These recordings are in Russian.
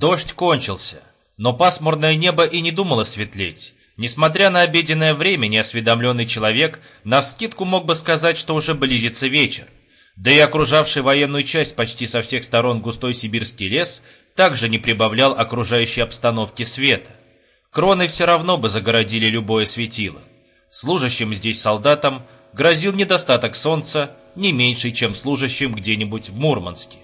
Дождь кончился, но пасмурное небо и не думало светлеть. Несмотря на обеденное время, неосведомленный человек навскидку мог бы сказать, что уже близится вечер. Да и окружавший военную часть почти со всех сторон густой сибирский лес также не прибавлял окружающей обстановке света. Кроны все равно бы загородили любое светило. Служащим здесь солдатам грозил недостаток солнца не меньший, чем служащим где-нибудь в Мурманске.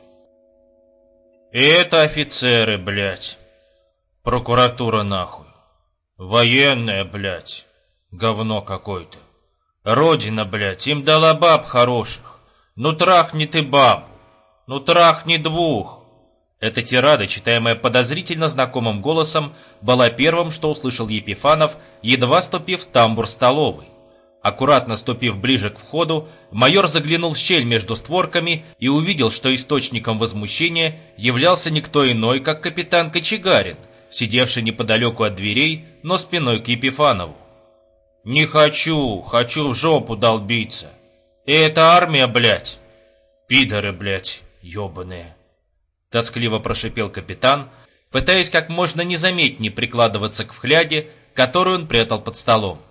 И это офицеры, блядь. Прокуратура нахуй. Военная, блядь. Говно какое-то. Родина, блядь, им дала баб хороших. Ну трахни ты бабу. Ну трахни двух. Эта тирада, читаемая подозрительно знакомым голосом, была первым, что услышал Епифанов, едва ступив в тамбур столовой. Аккуратно ступив ближе к входу, майор заглянул в щель между створками и увидел, что источником возмущения являлся никто иной, как капитан Кочегарин, сидевший неподалеку от дверей, но спиной к Епифанову. «Не хочу, хочу в жопу долбиться. И это армия, блядь. Пидоры, блядь, ебаные». Тоскливо прошипел капитан, пытаясь как можно незаметнее прикладываться к вхляде, которую он прятал под столом.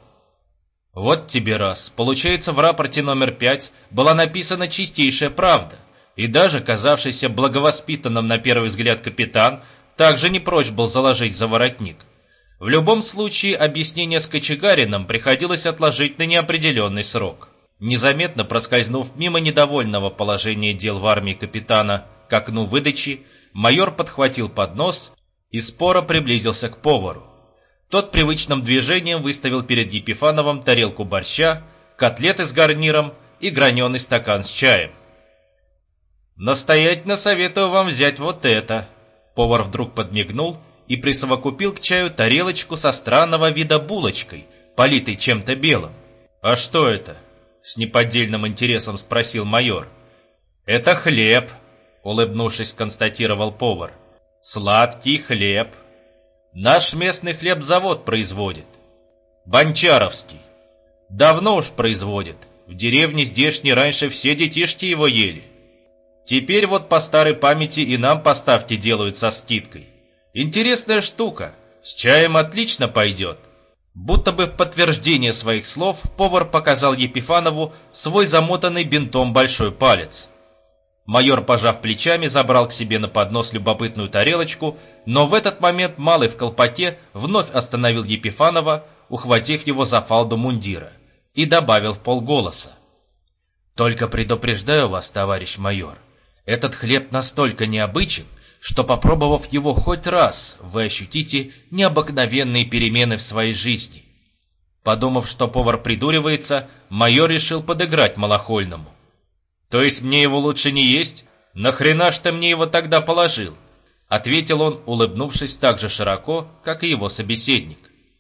Вот тебе раз. Получается, в рапорте номер 5 была написана чистейшая правда, и даже казавшийся благовоспитанным на первый взгляд капитан также не прочь был заложить за воротник. В любом случае, объяснение с Кочегарином приходилось отложить на неопределенный срок. Незаметно проскользнув мимо недовольного положения дел в армии капитана к окну выдачи, майор подхватил поднос и споро приблизился к повару. Тот привычным движением выставил перед Епифановым тарелку борща, котлеты с гарниром и граненый стакан с чаем. «Настоятельно советую вам взять вот это». Повар вдруг подмигнул и присовокупил к чаю тарелочку со странного вида булочкой, политой чем-то белым. «А что это?» — с неподдельным интересом спросил майор. «Это хлеб», — улыбнувшись, констатировал повар. «Сладкий хлеб. Наш местный хлебзавод производит. Бончаровский. Давно уж производит. В деревне здешней раньше все детишки его ели. Теперь вот по старой памяти и нам поставки делают со скидкой. Интересная штука. С чаем отлично пойдет». Будто бы в подтверждение своих слов повар показал Епифанову свой замотанный бинтом большой палец. Майор, пожав плечами, забрал к себе на поднос любопытную тарелочку, но в этот момент малый в колпаке вновь остановил Епифанова, ухватив его за фалду мундира, и добавил вполголоса: «Только предупреждаю вас, товарищ майор, этот хлеб настолько необычен, что, попробовав его хоть раз, вы ощутите необыкновенные перемены в своей жизни». Подумав, что повар придуривается, майор решил подыграть малохольному. «То есть мне его лучше не есть? Нахрена ж ты мне его тогда положил?» Ответил он, улыбнувшись так же широко, как и его собеседник.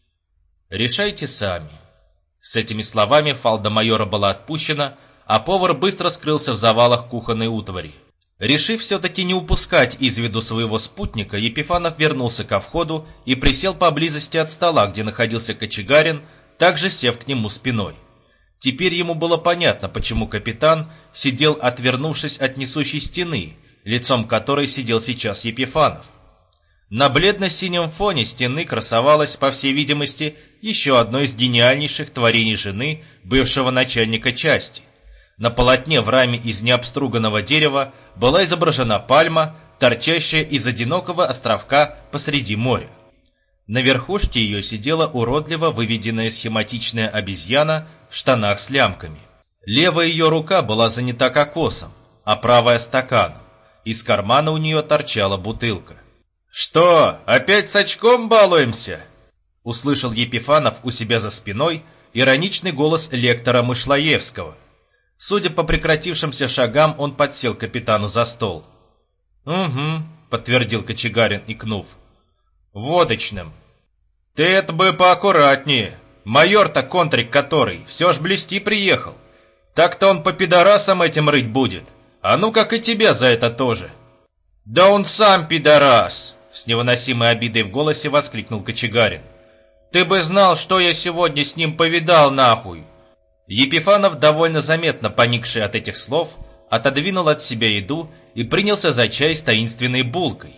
«Решайте сами». С этими словами фалда майора была отпущена, а повар быстро скрылся в завалах кухонной утвари. Решив все-таки не упускать из виду своего спутника, Епифанов вернулся ко входу и присел поблизости от стола, где находился Кочегарин, также сев к нему спиной. Теперь ему было понятно, почему капитан сидел, отвернувшись от несущей стены, лицом которой сидел сейчас Епифанов. На бледно-синем фоне стены красовалось, по всей видимости, еще одно из гениальнейших творений жены бывшего начальника части. На полотне в раме из необструганного дерева была изображена пальма, торчащая из одинокого островка посреди моря. На верхушке ее сидела уродливо выведенная схематичная обезьяна в штанах с лямками. Левая ее рука была занята кокосом, а правая — стаканом. Из кармана у нее торчала бутылка. «Что, опять с очком балуемся?» — услышал Епифанов у себя за спиной ироничный голос лектора Мышлоевского. Судя по прекратившимся шагам, он подсел капитану за стол. «Угу», — подтвердил Кочегарин, икнув. «Водочным». «Ты это бы поаккуратнее. Майор-то контрик который, все ж блести приехал. Так-то он по пидорасам этим рыть будет. А ну как и тебя за это тоже». «Да он сам пидорас!» — с невыносимой обидой в голосе воскликнул Кочегарин. «Ты бы знал, что я сегодня с ним повидал, нахуй!» Епифанов, довольно заметно поникший от этих слов, отодвинул от себя еду и принялся за чай с таинственной булкой.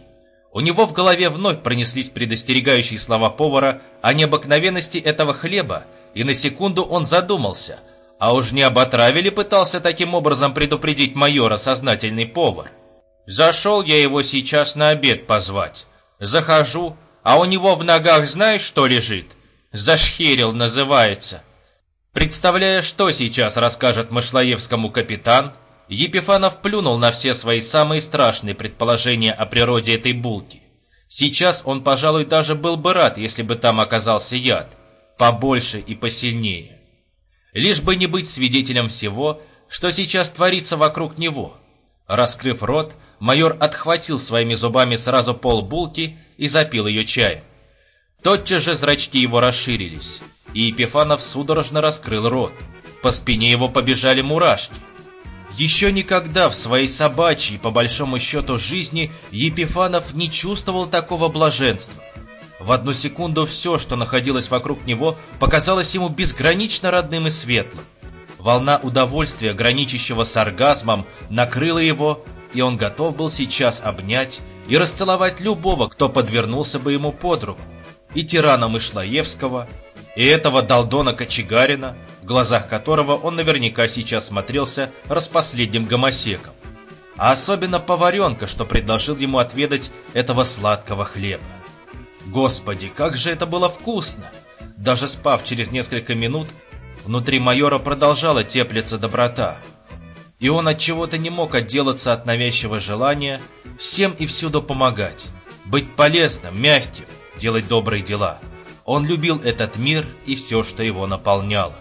У него в голове вновь пронеслись предостерегающие слова повара о необыкновенности этого хлеба, и на секунду он задумался, а уж не об отраве ли пытался таким образом предупредить майора сознательный повар? Зашел я его сейчас на обед позвать. Захожу, а у него в ногах знаешь, что лежит? Зашхерил называется. Представляя, что сейчас расскажет Мышлоевскому капитан, Епифанов плюнул на все свои самые страшные предположения о природе этой булки. Сейчас он, пожалуй, даже был бы рад, если бы там оказался яд, побольше и посильнее. Лишь бы не быть свидетелем всего, что сейчас творится вокруг него. Раскрыв рот, майор отхватил своими зубами сразу полбулки и запил ее чаем. Тотчас же зрачки его расширились, и Епифанов судорожно раскрыл рот. По спине его побежали мурашки. Еще никогда в своей собачьей, по большому счету, жизни Епифанов не чувствовал такого блаженства. В одну секунду все, что находилось вокруг него, показалось ему безгранично родным и светлым. Волна удовольствия, граничащего с оргазмом, накрыла его, и он готов был сейчас обнять и расцеловать любого, кто подвернулся бы ему под руку. И тирана Мышлоевского, и этого долдона Кочегарина, в глазах которого он наверняка сейчас смотрелся распоследним гомосеком. А особенно поваренка, что предложил ему отведать этого сладкого хлеба. Господи, как же это было вкусно! Даже спав через несколько минут, внутри майора продолжала теплиться доброта. И он от чего-то не мог отделаться от навязчивого желания всем и всюду помогать, быть полезным, мягким, делать добрые дела. Он любил этот мир и все, что его наполняло.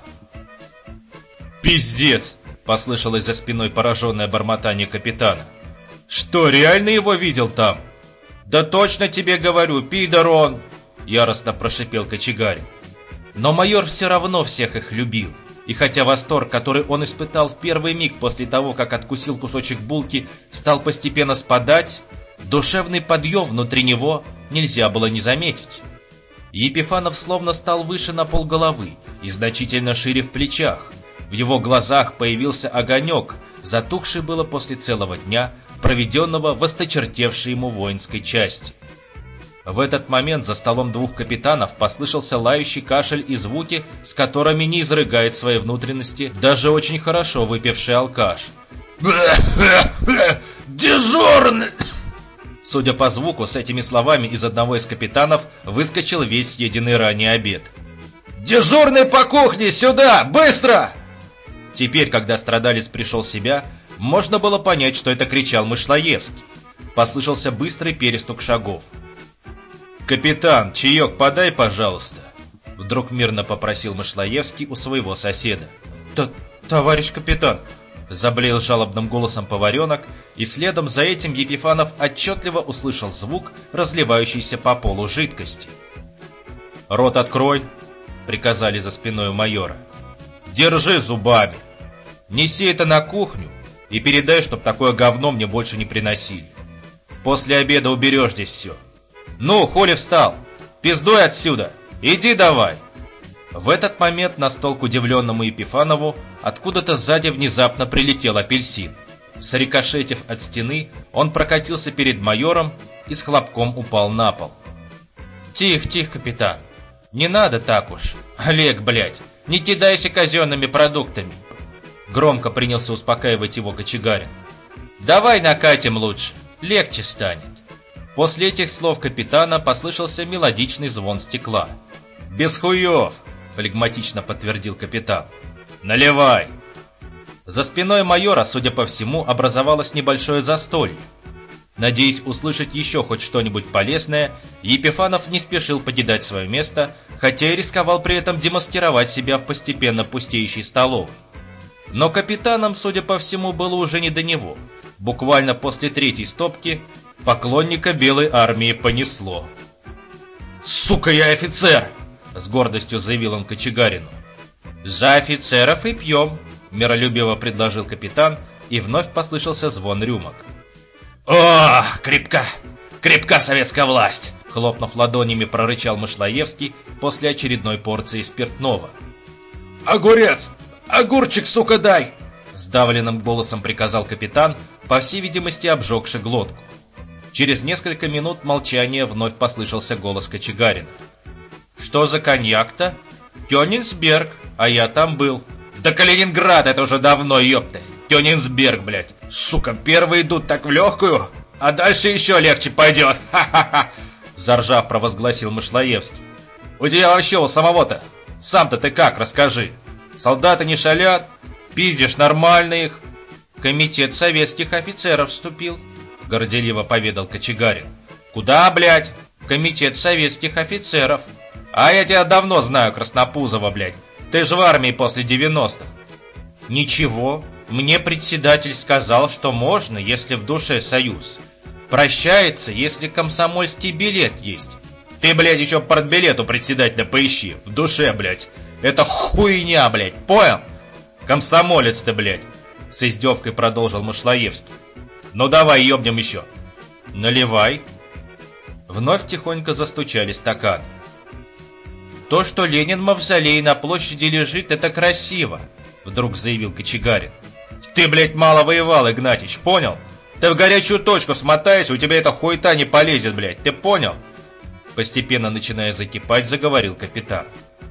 «Пиздец!» — послышалось за спиной пораженное бормотание капитана. «Что, реально его видел там?» «Да точно тебе говорю, пидор он!» — яростно прошипел Кочегарин. Но майор все равно всех их любил. И хотя восторг, который он испытал в первый миг после того, как откусил кусочек булки, стал постепенно спадать, душевный подъем внутри него нельзя было не заметить. Епифанов словно стал выше на полголовы и значительно шире в плечах. В его глазах появился огонек, затухший было после целого дня, проведенного в осточертевшей ему воинской части. В этот момент за столом двух капитанов послышался лающий кашель и звуки, с которыми не изрыгает свои внутренности даже очень хорошо выпивший алкаш. «Дежурный!» Судя по звуку, с этими словами из одного из капитанов выскочил весь съеденный ранее обед. «Дежурный по кухне! Сюда! Быстро!» Теперь, когда страдалец пришел в себя, можно было понять, что это кричал Мышлоевский. Послышался быстрый перестук шагов. «Капитан, чаек подай, пожалуйста!» Вдруг мирно попросил Мышлоевский у своего соседа. «Товарищ капитан!» Заблеял жалобным голосом поваренок, и следом за этим Епифанов отчетливо услышал звук разливающейся по полу жидкости. «Рот открой!» — приказали за спиной у майора. «Держи зубами! Неси это на кухню и передай, чтоб такое говно мне больше не приносили. После обеда уберешь здесь все. Ну, хули встал? Пиздуй отсюда! Иди давай!» В этот момент на стол к удивленному Епифанову откуда-то сзади внезапно прилетел апельсин. Срикошетив от стены, он прокатился перед майором и с хлопком упал на пол. «Тихо, тихо, капитан. Не надо так уж. Олег, блядь, не кидайся казенными продуктами!» Громко принялся успокаивать его Кочегарин. «Давай накатим лучше, легче станет». После этих слов капитана послышался мелодичный звон стекла. «Без хуев!» — флегматично подтвердил капитан. «Наливай!» За спиной майора, судя по всему, образовалось небольшое застолье. Надеясь услышать еще хоть что-нибудь полезное, Епифанов не спешил покидать свое место, хотя и рисковал при этом демаскировать себя в постепенно пустеющей столовой. Но капитаном, судя по всему, было уже не до него. Буквально после третьей стопки поклонника Белой армии понесло. «Сука, я офицер!» — с гордостью заявил он Кочегарину. «За офицеров и пьем!» — миролюбиво предложил капитан, и вновь послышался звон рюмок. «О, крепка! Крепка советская власть!» — хлопнув ладонями, прорычал Мышлоевский после очередной порции спиртного. «Огурец! Огурчик, сука, дай!» — сдавленным голосом приказал капитан, по всей видимости обжегши глотку. Через несколько минут молчания вновь послышался голос Кочегарина. «Что за коньяк-то?» «Кёнигсберг, а я там был». «Да Калининград, это уже давно, ёпта! Кёнигсберг, блядь! Сука, первые идут так в легкую, а дальше еще легче пойдет! Ха-ха-ха!» Заржав, провозгласил Мышлоевский. «У тебя вообще у самого-то? Сам-то ты как, расскажи? Солдаты не шалят? Пиздишь нормально их?» «Комитет советских офицеров вступил», — горделиво поведал Кочегарин. «Куда, блядь?» «В комитет советских офицеров». «А я тебя давно знаю, Краснопузова, блядь. Ты же в армии после 90-х». «Ничего, мне председатель сказал, что можно, если в душе союз. Прощается, если комсомольский билет есть». «Ты, блядь, еще партбилет у председателя поищи. В душе, блядь. Это хуйня, блядь, понял? Комсомолец ты, блядь», — с издевкой продолжил Мышлоевский. «Ну давай, ебнем еще». «Наливай». Вновь тихонько застучали стаканы. «То, что Ленин в мавзолее на площади лежит, это красиво», — вдруг заявил Кочегарин. «Ты, блядь, мало воевал, Игнатьич, понял? Ты в горячую точку смотаешься, у тебя эта хуета не полезет, блядь, ты понял?» Постепенно начиная закипать, заговорил капитан.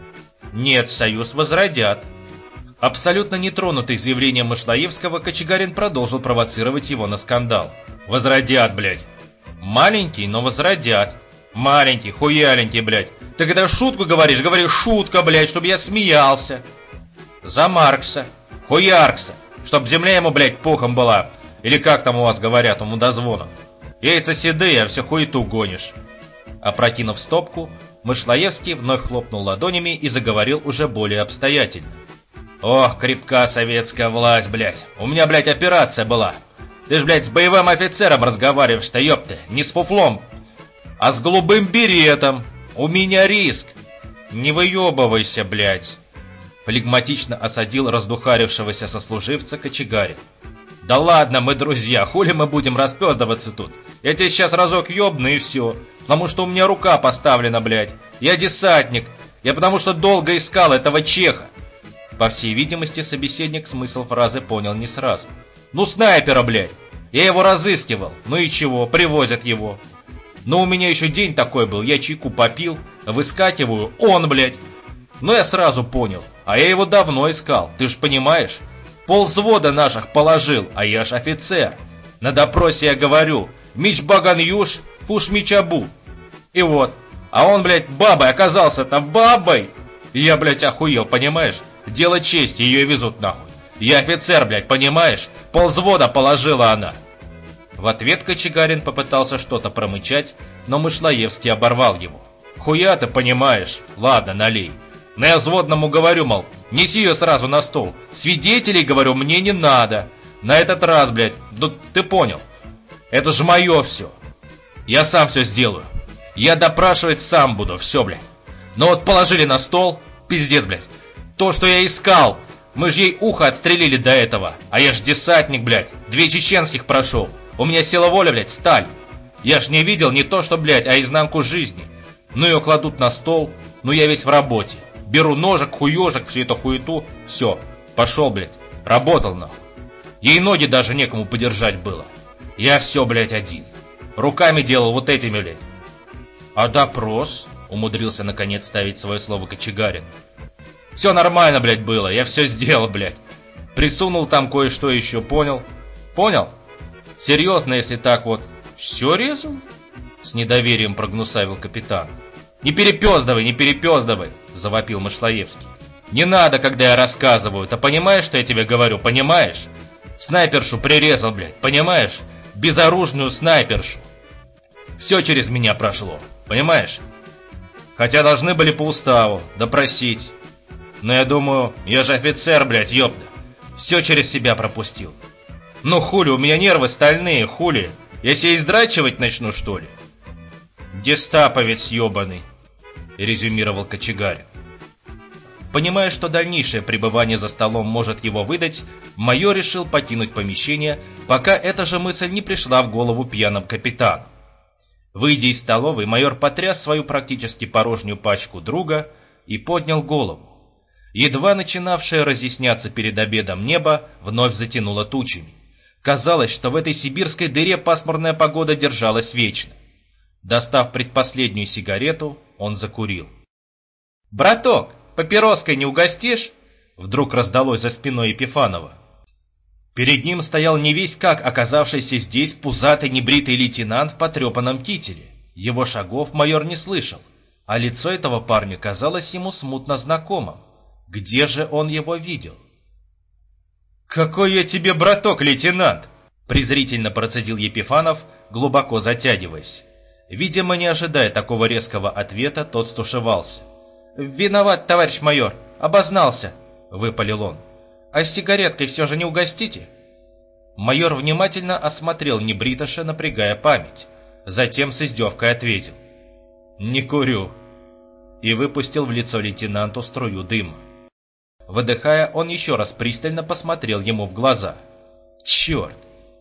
«Нет, союз возродят». Абсолютно нетронутый заявлением Мышлоевского, Кочегарин продолжил провоцировать его на скандал. «Возродят, блядь. Маленький, но возродят. Маленький, хуяленький, блядь. Ты когда шутку говоришь, говори шутка, блядь, чтобы я смеялся. За Маркса. Хуяркса. Чтоб земля ему, блядь, пухом была. Или как там у вас говорят, у мудозвонов. Яйца седые, а все хуету гонишь». Опрокинув стопку, Мышлоевский вновь хлопнул ладонями и заговорил уже более обстоятельно. «Ох, крепка советская власть, блядь. У меня, блядь, операция была. Ты ж, блядь, с боевым офицером разговариваешь-то, ёпты, не с фуфлом, а с голубым беретом. У меня риск». «Не выебывайся, блядь», — флегматично осадил раздухарившегося сослуживца Кочегарин. «Да ладно, мы друзья, хули мы будем распёздываться тут? Я тебе сейчас разок ёбну и все, потому что у меня рука поставлена, блядь. Я десантник, я потому что долго искал этого чеха». По всей видимости, собеседник смысл фразы понял не сразу. «Ну, снайпера, блядь! Я его разыскивал. Ну и чего, привозят его. Но у меня еще день такой был, я чайку попил, выскакиваю, он, блядь. Ну, я сразу понял, а я его давно искал, ты ж понимаешь? Полвзвода наших положил, а я ж офицер. На допросе я говорю, мич баган юж, фуш мичабу. И вот, а он, блядь, бабой оказался-то, бабой!» И я, блядь, охуел, понимаешь? Дело чести, ее везут нахуй. Я офицер, блядь, понимаешь? Полвзвода положила она. В ответ Кочегарин попытался что-то промычать, но Мышлоевский оборвал его. «Хуя ты понимаешь? Ладно, налей. Но я взводному говорю, мол, неси ее сразу на стол. Свидетелей, говорю, мне не надо. На этот раз, блядь, ну ты понял. Это же мое все. Я сам все сделаю. Я допрашивать сам буду, все, блядь. Но вот положили на стол, пиздец, блядь. То, что я искал, мы же ей ухо отстрелили до этого. А я ж десантник, блядь, 2 чеченских прошел. У меня сила воли, блядь, сталь. Я ж не видел не то, что, блядь, а изнанку жизни. Ну ее кладут на стол, ну я весь в работе. Беру ножик, хуежик, всю эту хуету, все, пошел, блядь, работал нахуй. Ей ноги даже некому подержать было. Я все, блядь, один. Руками делал вот этими, блядь. «А допрос?» — умудрился наконец ставить свое слово Кочегарин. «Все нормально, блядь, было, я все сделал, блядь. Присунул там кое-что еще, понял? Понял? Серьезно, если так вот. Все резал?» С недоверием прогнусавил капитан. «Не перепездывай, не перепездывай!» — завопил Мышлоевский. «Не надо, когда я рассказываю. Ты понимаешь, что я тебе говорю? Понимаешь? Снайпершу прирезал, блядь, понимаешь? Безоружную снайпершу. Все через меня прошло, понимаешь? Хотя должны были по уставу допросить. Но я думаю, я же офицер, блядь, ёпта. Все через себя пропустил. Ну хули, у меня нервы стальные, хули. Я себя издрачивать начну, что ли?» «Гестаповец ёбаный», — резюмировал Кочегарин. Понимая, что дальнейшее пребывание за столом может его выдать, майор решил покинуть помещение, пока эта же мысль не пришла в голову пьяному капитану. Выйдя из столовой, майор потряс свою практически порожнюю пачку друга и поднял голову. Едва начинавшее разъясняться перед обедом небо вновь затянуло тучами. Казалось, что в этой сибирской дыре пасмурная погода держалась вечно. Достав предпоследнюю сигарету, он закурил. «Браток, папироской не угостишь?» Вдруг раздалось за спиной Епифанова. Перед ним стоял невесть как оказавшийся здесь пузатый небритый лейтенант в потрепанном кителе. Его шагов майор не слышал, а лицо этого парня казалось ему смутно знакомым. Где же он его видел? «Какой я тебе браток, лейтенант!» презрительно процедил Епифанов, глубоко затягиваясь. Видимо, не ожидая такого резкого ответа, тот стушевался. «Виноват, товарищ майор, обознался», — выпалил он. «А с сигареткой все же не угостите?» Майор внимательно осмотрел небритоша, напрягая память. Затем с издевкой ответил: «Не курю», и выпустил в лицо лейтенанту струю дыма. Выдыхая, он еще раз пристально посмотрел ему в глаза. «Черт!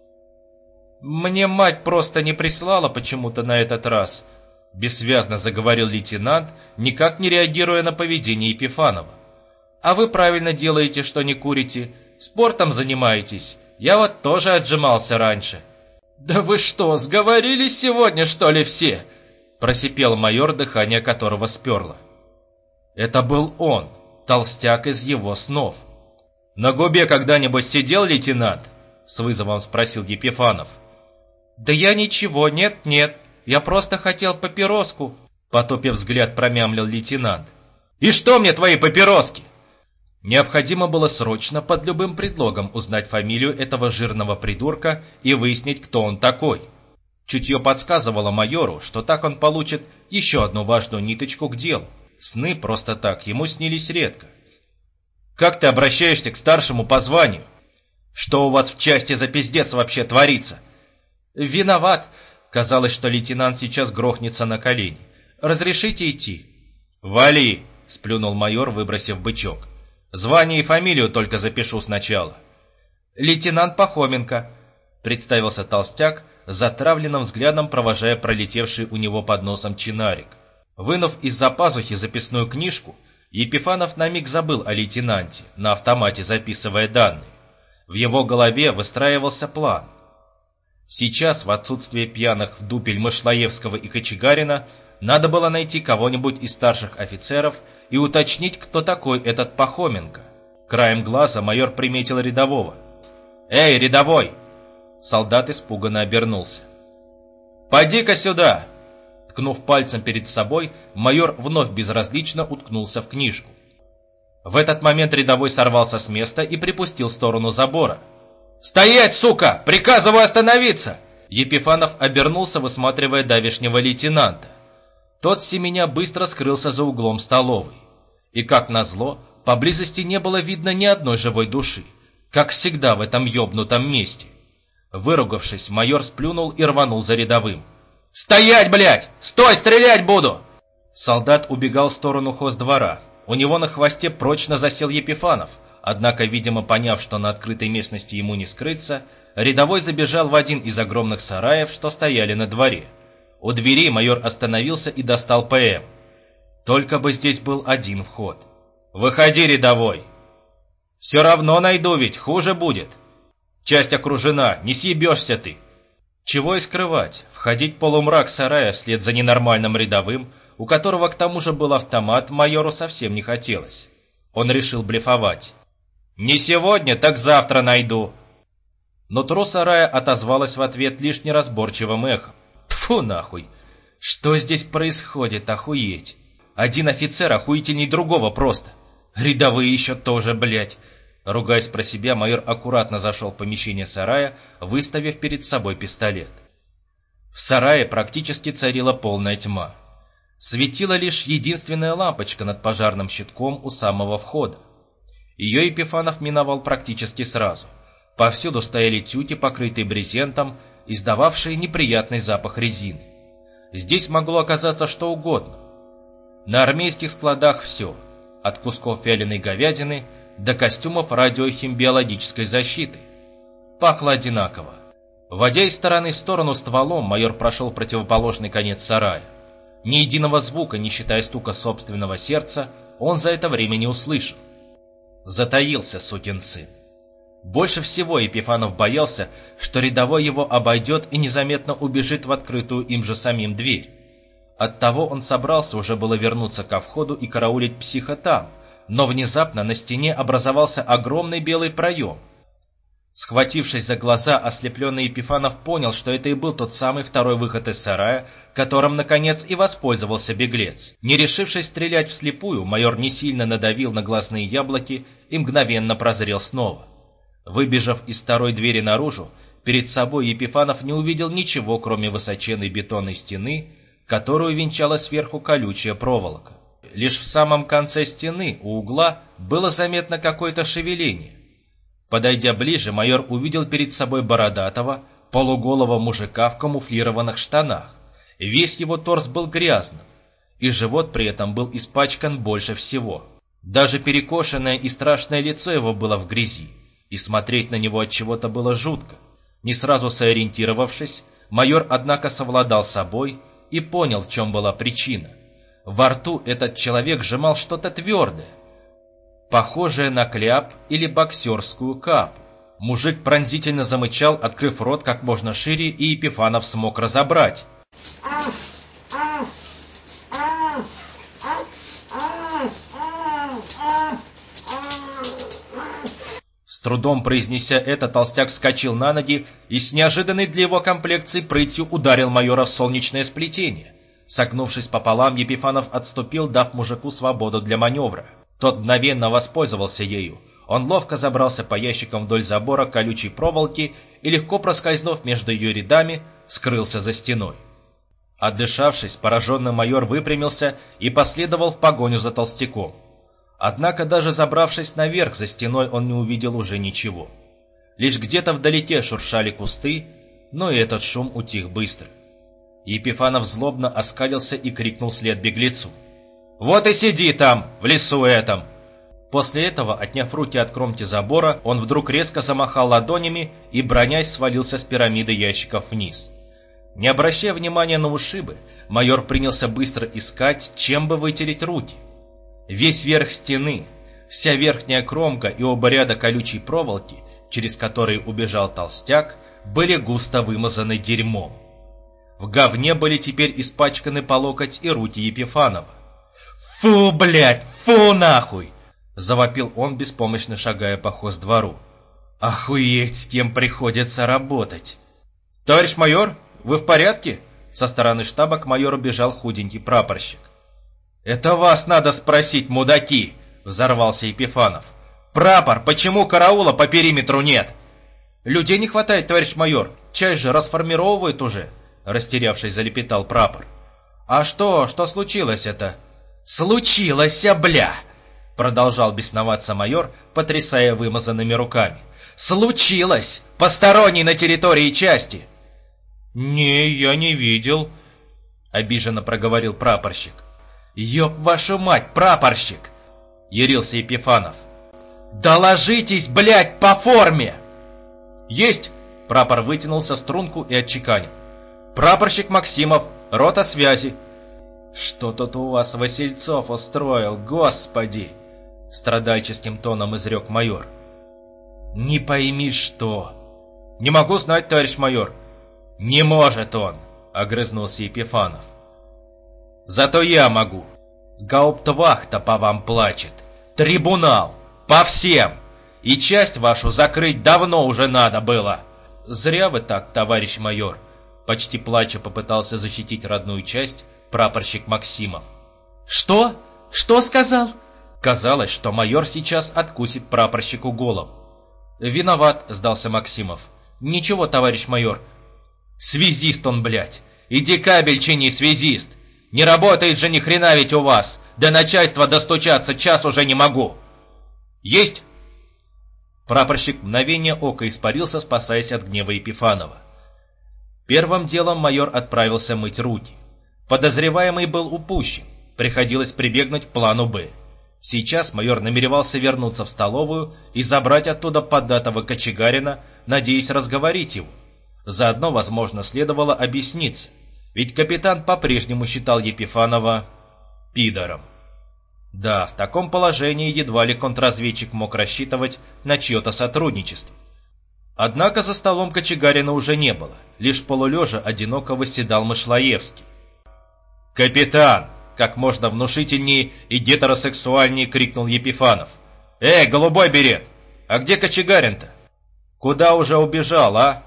Мне мать просто не прислала почему-то на этот раз», — бессвязно заговорил лейтенант, никак не реагируя на поведение Епифанова. «А вы правильно делаете, что не курите. Спортом занимаетесь. Я вот тоже отжимался раньше». «Да вы что, сговорились сегодня, что ли, все?» — просипел майор, дыхание которого сперло. Это был он, толстяк из его снов. «На губе когда-нибудь сидел, лейтенант?» — с вызовом спросил Епифанов. «Да я ничего, нет, я просто хотел папироску», — потупив взгляд, промямлил лейтенант. «И что мне твои папироски?» Необходимо было срочно под любым предлогом узнать фамилию этого жирного придурка и выяснить, кто он такой. Чутье подсказывало майору, что так он получит еще одну важную ниточку к делу. Сны просто так ему снились редко. «Как ты обращаешься к старшему по званию? Что у вас в части за пиздец вообще творится?» «Виноват!» Казалось, что лейтенант сейчас грохнется на колени. «Разрешите идти?» «Вали!» — сплюнул майор, выбросив бычок. «Звание и фамилию только запишу сначала». «Лейтенант Пахоменко», — представился толстяк, затравленным взглядом провожая пролетевший у него под носом чинарик. Вынув из-за пазухи записную книжку, Епифанов на миг забыл о лейтенанте, на автомате записывая данные. В его голове выстраивался план. Сейчас, в отсутствие пьяных в дупель Мышлаевского и Кочегарина, надо было найти кого-нибудь из старших офицеров и уточнить, кто такой этот Пахоменко. Краем глаза майор приметил рядового. «Эй, рядовой!» Солдат испуганно обернулся. «Поди-ка сюда!» Ткнув пальцем перед собой, майор вновь безразлично уткнулся в книжку. В этот момент рядовой сорвался с места и припустил в сторону забора. «Стоять, сука! Приказываю остановиться!» Епифанов обернулся, высматривая давешнего лейтенанта. Тот семеня быстро скрылся за углом столовой. И, как назло, поблизости не было видно ни одной живой души, как всегда в этом ёбнутом месте. Выругавшись, майор сплюнул и рванул за рядовым. «Стоять, блядь! Стой, стрелять буду!» Солдат убегал в сторону хоздвора. У него на хвосте прочно засел Епифанов, однако, видимо, поняв, что на открытой местности ему не скрыться, рядовой забежал в один из огромных сараев, что стояли на дворе. У двери майор остановился и достал ПМ. Только бы здесь был один вход. «Выходи, рядовой!» «Все равно найду ведь, хуже будет!» «Часть окружена, не съебешься ты!» Чего и скрывать, входить в полумрак сарая вслед за ненормальным рядовым, у которого к тому же был автомат, майору совсем не хотелось. Он решил блефовать. «Не сегодня, так завтра найду!» Нутро сарая отозвалось в ответ лишь неразборчивым эхом. «Тьфу нахуй! Что здесь происходит, охуеть? Один офицер охуительней другого просто! Рядовые еще тоже, блядь!» Ругаясь про себя, майор аккуратно зашел в помещение сарая, выставив перед собой пистолет. В сарае практически царила полная тьма. Светила лишь единственная лампочка над пожарным щитком у самого входа. Ее Епифанов миновал практически сразу. Повсюду стояли тюки, покрытые брезентом, издававшие неприятный запах резины. Здесь могло оказаться что угодно. На армейских складах все, от кусков вяленой говядины до костюмов радиохимбиологической защиты. Пахло одинаково. Водя из стороны в сторону стволом, майор прошел противоположный конец сарая. Ни единого звука, не считая стука собственного сердца, он за это время не услышал. Затаился, сукин сын. Больше всего Епифанов боялся, что рядовой его обойдет и незаметно убежит в открытую им же самим дверь. Оттого он собрался уже было вернуться ко входу и караулить психа там, но внезапно на стене образовался огромный белый проем. Схватившись за глаза, ослепленный Епифанов понял, что это и был тот самый второй выход из сарая, которым, наконец, и воспользовался беглец. Не решившись стрелять вслепую, майор не сильно надавил на глазные яблоки и мгновенно прозрел снова. Выбежав из второй двери наружу, перед собой Епифанов не увидел ничего, кроме высоченной бетонной стены, которую венчала сверху колючая проволока. Лишь в самом конце стены, у угла, было заметно какое-то шевеление. Подойдя ближе, майор увидел перед собой бородатого, полуголого мужика в камуфлированных штанах. Весь его торс был грязным, и живот при этом был испачкан больше всего. Даже перекошенное и страшное лицо его было в грязи, и смотреть на него от чего-то было жутко. Не сразу сориентировавшись, майор, однако, совладал с собой и понял, в чем была причина. Во рту этот человек сжимал что-то твердое, похожее на кляп или боксерскую капу. Мужик пронзительно замычал, открыв рот как можно шире, и Епифанов смог разобрать. С трудом произнеся это, толстяк вскочил на ноги и с неожиданной для его комплекции прытью ударил майора в солнечное сплетение. Согнувшись пополам, Епифанов отступил, дав мужику свободу для маневра. Тот мгновенно воспользовался ею. Он ловко забрался по ящикам вдоль забора колючей проволоки и, легко проскользнув между ее рядами, скрылся за стеной. Отдышавшись, пораженный майор выпрямился и последовал в погоню за толстяком. Однако даже забравшись наверх за стеной, он не увидел уже ничего. Лишь где-то вдалеке шуршали кусты, но и этот шум утих быстро. Епифанов злобно оскалился и крикнул вслед беглецу: «Вот и сиди там, в лесу этом!» После этого, отняв руки от кромки забора, он вдруг резко замахал ладонями и, бронясь, свалился с пирамиды ящиков вниз. Не обращая внимания на ушибы, майор принялся быстро искать, чем бы вытереть руки. Весь верх стены, вся верхняя кромка и оба ряда колючей проволоки, через которые убежал толстяк, были густо вымазаны дерьмом. В говне были теперь испачканы по локоть и руки Епифанова. «Фу, блядь, фу нахуй!» — завопил он, беспомощно шагая по хоздвору. «Охуеть, с кем приходится работать!» «Товарищ майор, вы в порядке?» Со стороны штаба к майору бежал худенький прапорщик. «Это вас надо спросить, мудаки!» — взорвался Епифанов. «Прапор, почему караула по периметру нет?» «Людей не хватает, товарищ майор, часть же расформировывают уже», — растерявшись, залепетал прапор. «А что случилось это?» «Случилось, бля!» — продолжал бесноваться майор, потрясая вымазанными руками. «Случилось! Посторонний на территории части!» «Не, я не видел», — обиженно проговорил прапорщик. «Ёб вашу мать, прапорщик!» — ярился Епифанов. «Доложитесь, блядь, по форме!» «Есть!» — прапор вытянулся в струнку и отчеканил. «Прапорщик Максимов, рота связи». «Что тут у вас Васильцов устроил, господи!» — страдальческим тоном изрек майор. «Не пойми что!» «Не могу знать, товарищ майор». «Не может он!» — огрызнулся Епифанов. «Зато я могу. Гауптвахта по вам плачет. Трибунал. По всем. И часть вашу закрыть давно уже надо было». «Зря вы так, товарищ майор», — почти плача попытался защитить родную часть прапорщик Максимов. «Что? Что сказал?» Казалось, что майор сейчас откусит прапорщику голову. «Виноват», — сдался Максимов. «Ничего, товарищ майор». «Связист он, блядь. Иди кабель чини, связист. Не работает же ни хрена ведь у вас. До начальства достучаться час уже не могу». «Есть!» Прапорщик мгновение ока испарился, спасаясь от гнева Епифанова. Первым делом майор отправился мыть руки. Подозреваемый был упущен. Приходилось прибегнуть к плану «Б». Сейчас майор намеревался вернуться в столовую и забрать оттуда поддатого кочегарина, надеясь разговорить его. Заодно, возможно, следовало объясниться, ведь капитан по-прежнему считал Епифанова пидором. Да, в таком положении едва ли контрразведчик мог рассчитывать на чье-то сотрудничество. Однако за столом Кочегарина уже не было, лишь полулежа одиноко восседал Мышлоевский. «Капитан!» — как можно внушительнее и гетеросексуальнее крикнул Епифанов. «Эй, голубой берет! А где Кочегарин-то? Куда уже убежал, а?»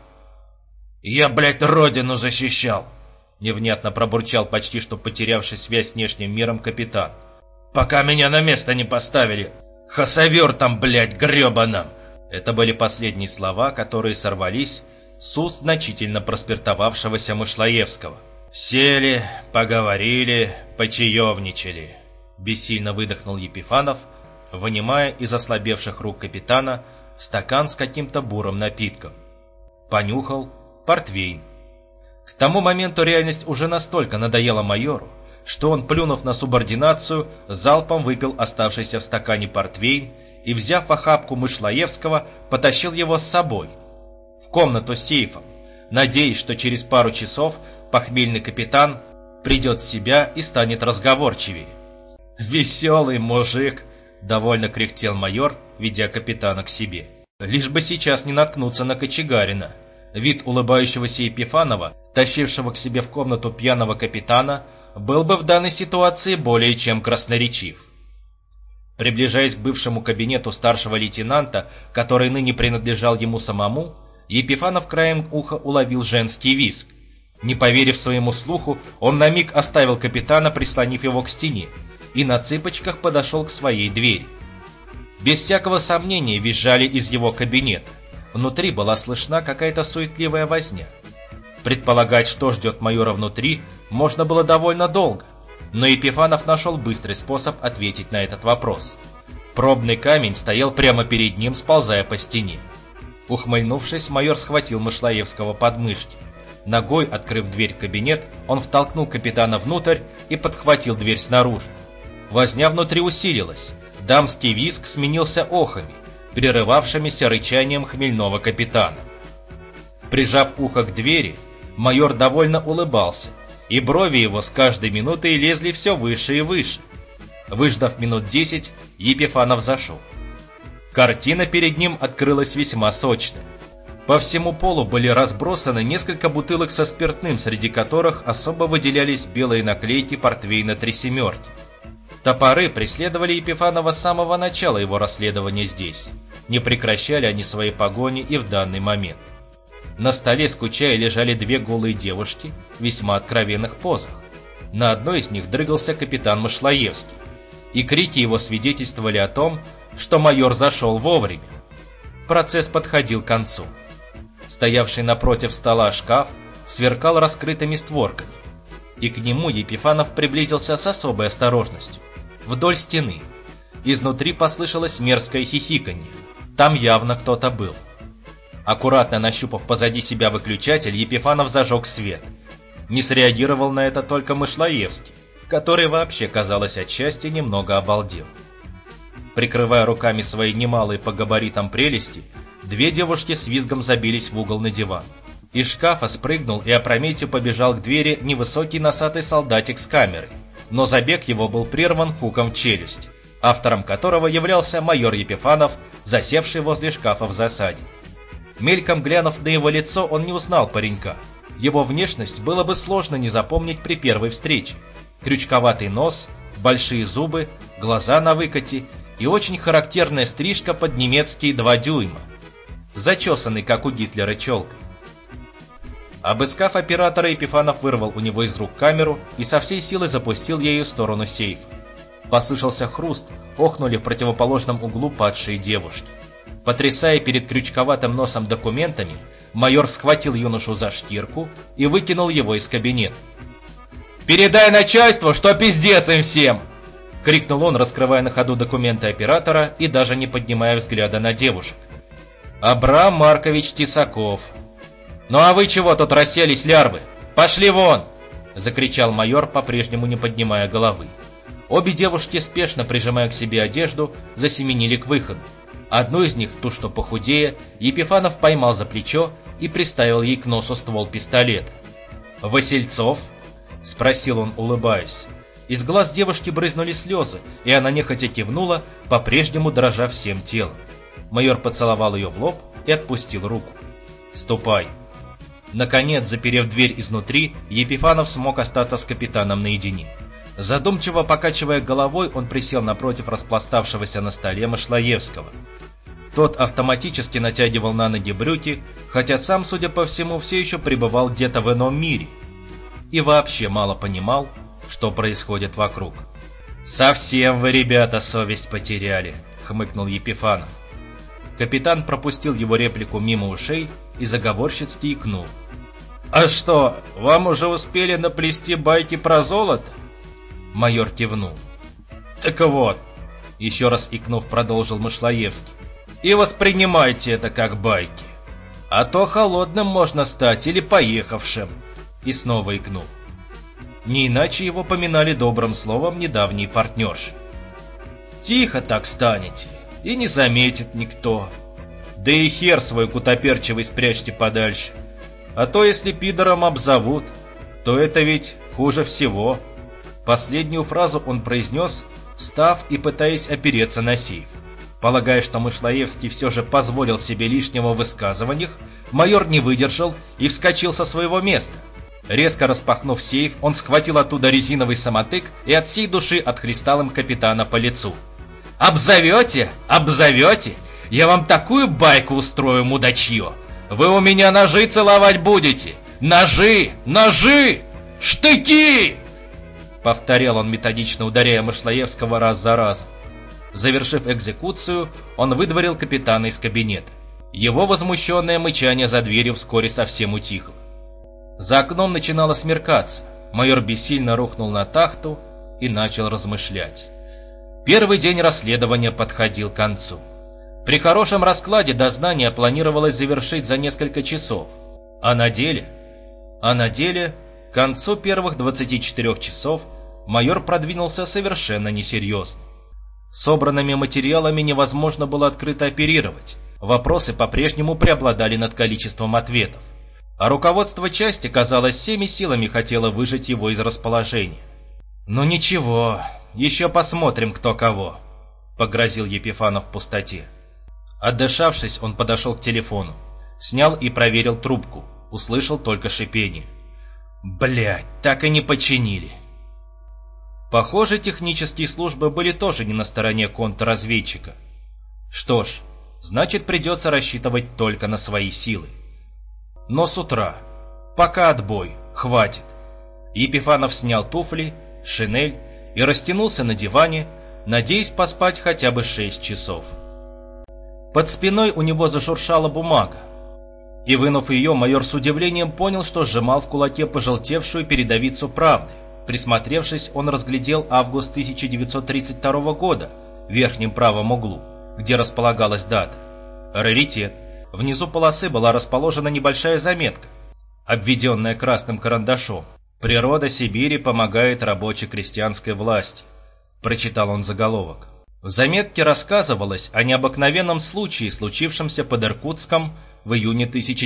«Я, блядь, родину защищал!» — невнятно пробурчал почти что потерявший связь с внешним миром капитан. «Пока меня на место не поставили! Хасавюртом, блядь, гребаным!» Это были последние слова, которые сорвались с уст значительно проспиртовавшегося Мышлоевского. «Сели, поговорили, почаевничали», — бессильно выдохнул Епифанов, вынимая из ослабевших рук капитана стакан с каким-то бурым напитком. Понюхал — портвейн. К тому моменту реальность уже настолько надоела майору, что он, плюнув на субординацию, залпом выпил оставшийся в стакане портвейн и, взяв охапку Мышлоевского, потащил его с собой в комнату с сейфом, надеясь, что через пару часов похмельный капитан придет в себя и станет разговорчивее. «Веселый мужик!» — довольно кряхтел майор, ведя капитана к себе. Лишь бы сейчас не наткнуться на Кочегарина. Вид улыбающегося Епифанова, тащившего к себе в комнату пьяного капитана, был бы в данной ситуации более чем красноречив. Приближаясь к бывшему кабинету старшего лейтенанта, который ныне принадлежал ему самому, Епифанов краем уха уловил женский визг. Не поверив своему слуху, он на миг оставил капитана, прислонив его к стене, и на цыпочках подошел к своей двери. Без всякого сомнения визжали из его кабинета. Внутри была слышна какая-то суетливая возня. Предполагать, что ждет майора внутри, можно было довольно долго, но Епифанов нашел быстрый способ ответить на этот вопрос. Пробный камень стоял прямо перед ним, сползая по стене. Ухмыльнувшись, майор схватил Мышлоевского под мышки. Ногой, открыв дверь в кабинет, он втолкнул капитана внутрь и подхватил дверь снаружи. Возня внутри усилилась. Дамский визг сменился охами, прерывавшимися рычанием хмельного капитана. Прижав ухо к двери, майор довольно улыбался, и брови его с каждой минутой лезли все выше и выше. Выждав минут 10, Епифанов зашел. Картина перед ним открылась весьма сочная. По всему полу были разбросаны несколько бутылок со спиртным, среди которых особо выделялись белые наклейки портвейна «Три семерки». Топоры преследовали Епифанова с самого начала его расследования здесь. Не прекращали они свои погони и в данный момент. На столе, скучая, лежали две голые девушки в весьма откровенных позах. На одной из них дрыгался капитан Мышлоевский, и крики его свидетельствовали о том, что майор зашел вовремя. Процесс подходил к концу. Стоявший напротив стола шкаф сверкал раскрытыми створками, и к нему Епифанов приблизился с особой осторожностью. Вдоль стены. Изнутри послышалось мерзкое хихиканье. Там явно кто-то был. Аккуратно нащупав позади себя выключатель, Епифанов зажег свет. Не среагировал на это только Мышлоевский, который вообще, казалось, от счастья немного обалдел. Прикрывая руками свои немалые по габаритам прелести, две девушки с визгом забились в угол на диван. Из шкафа спрыгнул и опрометью побежал к двери невысокий носатый солдатик с камерой, но забег его был прерван хуком в челюсть, автором которого являлся майор Епифанов, засевший возле шкафа в засаде. Мельком глянув на его лицо, он не узнал паренька. Его внешность было бы сложно не запомнить при первой встрече. Крючковатый нос, большие зубы, глаза на выкате и очень характерная стрижка под немецкие 2 дюйма, зачесанный, как у Гитлера, челкой. Обыскав оператора, Епифанов вырвал у него из рук камеру и со всей силы запустил ею в сторону сейфа. Послышался хруст, охнули в противоположном углу падшие девушки. Потрясая перед крючковатым носом документами, майор схватил юношу за шкирку и выкинул его из кабинета. «Передай начальству, что пиздец им всем!» — крикнул он, раскрывая на ходу документы оператора и даже не поднимая взгляда на девушек. «Абрам Маркович Тесаков. Ну а вы чего тут расселись, лярвы? Пошли вон!» — закричал майор, по-прежнему не поднимая головы. Обе девушки, спешно прижимая к себе одежду, засеменили к выходу. Одну из них, ту, что похудее, Епифанов поймал за плечо и приставил ей к носу ствол пистолета. «Васильцов?» — спросил он, улыбаясь. Из глаз девушки брызнули слезы, и она нехотя кивнула, по-прежнему дрожа всем телом. Майор поцеловал ее в лоб и отпустил руку. «Ступай». Наконец, заперев дверь изнутри, Епифанов смог остаться с капитаном наедине. Задумчиво покачивая головой, он присел напротив распластавшегося на столе Мышлоевского. Тот автоматически натягивал на ноги брюки, хотя сам, судя по всему, все еще пребывал где-то в ином мире. И вообще мало понимал, что происходит вокруг. «Совсем вы, ребята, совесть потеряли», — хмыкнул Епифанов. Капитан пропустил его реплику мимо ушей и заговорщицки икнул. «А что, вам уже успели наплести байки про золото?» Майор кивнул. «Так вот», — еще раз икнув, продолжил Мышлоевский, «и воспринимайте это как байки. А то холодным можно стать или поехавшим». И снова икнул. Не иначе его поминали добрым словом недавние партнерши. «Тихо так станете, и не заметит никто. Да и хер свой кутоперчивый спрячьте подальше. А то если пидором обзовут, то это ведь хуже всего». Последнюю фразу он произнес, встав и пытаясь опереться на сейф. Полагая, что Мышлоевский все же позволил себе лишнего в высказываниях, майор не выдержал и вскочил со своего места. Резко распахнув сейф, он схватил оттуда резиновый самотык и от всей души отхлестал им капитана по лицу. «Обзовете? Обзовете? Я вам такую байку устрою, мудачье! Вы у меня ножи целовать будете! Ножи! Ножи! Штыки!» Повторял он, методично ударяя Мышлоевского раз за разом. Завершив экзекуцию, он выдворил капитана из кабинета. Его возмущенное мычание за дверью вскоре совсем утихло. За окном начинало смеркаться. Майор бессильно рухнул на тахту и начал размышлять. Первый день расследования подходил к концу. При хорошем раскладе дознание планировалось завершить за несколько часов. А на деле, к концу первых 24 часов майор продвинулся совершенно несерьезно. Собранными материалами невозможно было открыто оперировать. Вопросы по-прежнему преобладали над количеством ответов. А руководство части, казалось, всеми силами хотело выжать его из расположения. «Ну ничего, еще посмотрим, кто кого», — погрозил Епифанов в пустоте. Отдышавшись, он подошел к телефону, снял и проверил трубку, услышал только шипение. «Блядь, так и не починили». Похоже, технические службы были тоже не на стороне контрразведчика. Что ж, значит, придется рассчитывать только на свои силы. Но с утра. Пока отбой, хватит. Епифанов снял туфли, шинель и растянулся на диване, надеясь поспать хотя бы 6 часов. Под спиной у него зашуршала бумага, и, вынув ее, майор с удивлением понял, что сжимал в кулаке пожелтевшую передовицу «Правды». Присмотревшись, он разглядел август 1932 года в верхнем правом углу, где располагалась дата. Раритет. Внизу полосы была расположена небольшая заметка, обведенная красным карандашом. «Природа Сибири помогает рабоче-крестьянской власти», — прочитал он заголовок. В заметке рассказывалось о необыкновенном случае, случившемся под Иркутском в июне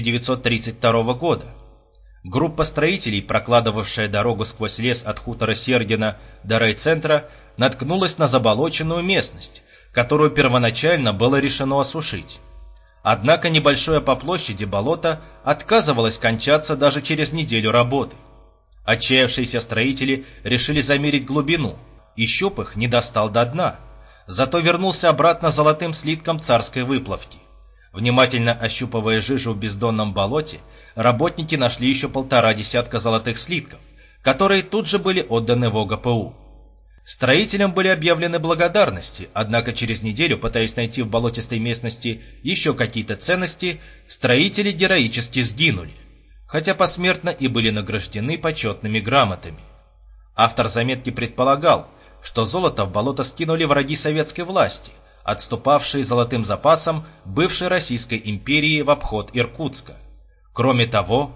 1932 года. Группа строителей, прокладывавшая дорогу сквозь лес от хутора Сердина до райцентра, наткнулась на заболоченную местность, которую первоначально было решено осушить. Однако небольшое по площади болото отказывалось кончаться даже через неделю работы. Отчаявшиеся строители решили замерить глубину, и щуп их не достал до дна, зато вернулся обратно золотым слитком царской выплавки. Внимательно ощупывая жижу в бездонном болоте, работники нашли еще 1,5 десятка золотых слитков, которые тут же были отданы в ОГПУ. Строителям были объявлены благодарности, однако через неделю, пытаясь найти в болотистой местности еще какие-то ценности, строители героически сгинули, хотя посмертно и были награждены почетными грамотами. Автор заметки предполагал, что золото в болото скинули враги советской власти, отступавшие золотым запасом бывшей Российской империи в обход Иркутска. Кроме того,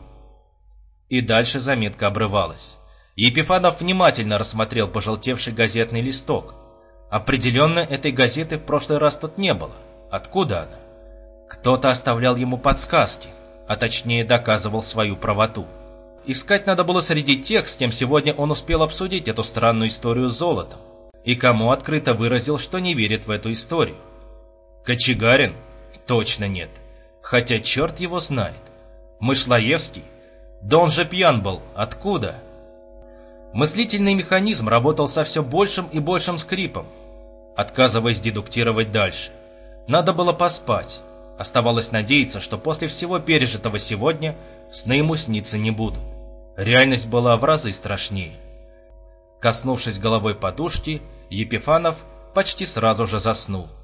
и дальше заметка обрывалась. Епифанов внимательно рассмотрел пожелтевший газетный листок. Определенно, этой газеты в прошлый раз тут не было. Откуда она? Кто-то оставлял ему подсказки, а точнее доказывал свою правоту. Искать надо было среди тех, с кем сегодня он успел обсудить эту странную историю с золотом, и кому открыто выразил, что не верит в эту историю. Кочегарин? Точно нет. Хотя черт его знает. Мышлаевский? Да он же пьян был. Откуда? Мыслительный механизм работал со все большим и большим скрипом, отказываясь дедуктировать дальше. Надо было поспать. Оставалось надеяться, что после всего пережитого сегодня сны ему сниться не будут. Реальность была в разы страшнее. Коснувшись головой подушки, Епифанов почти сразу же заснул.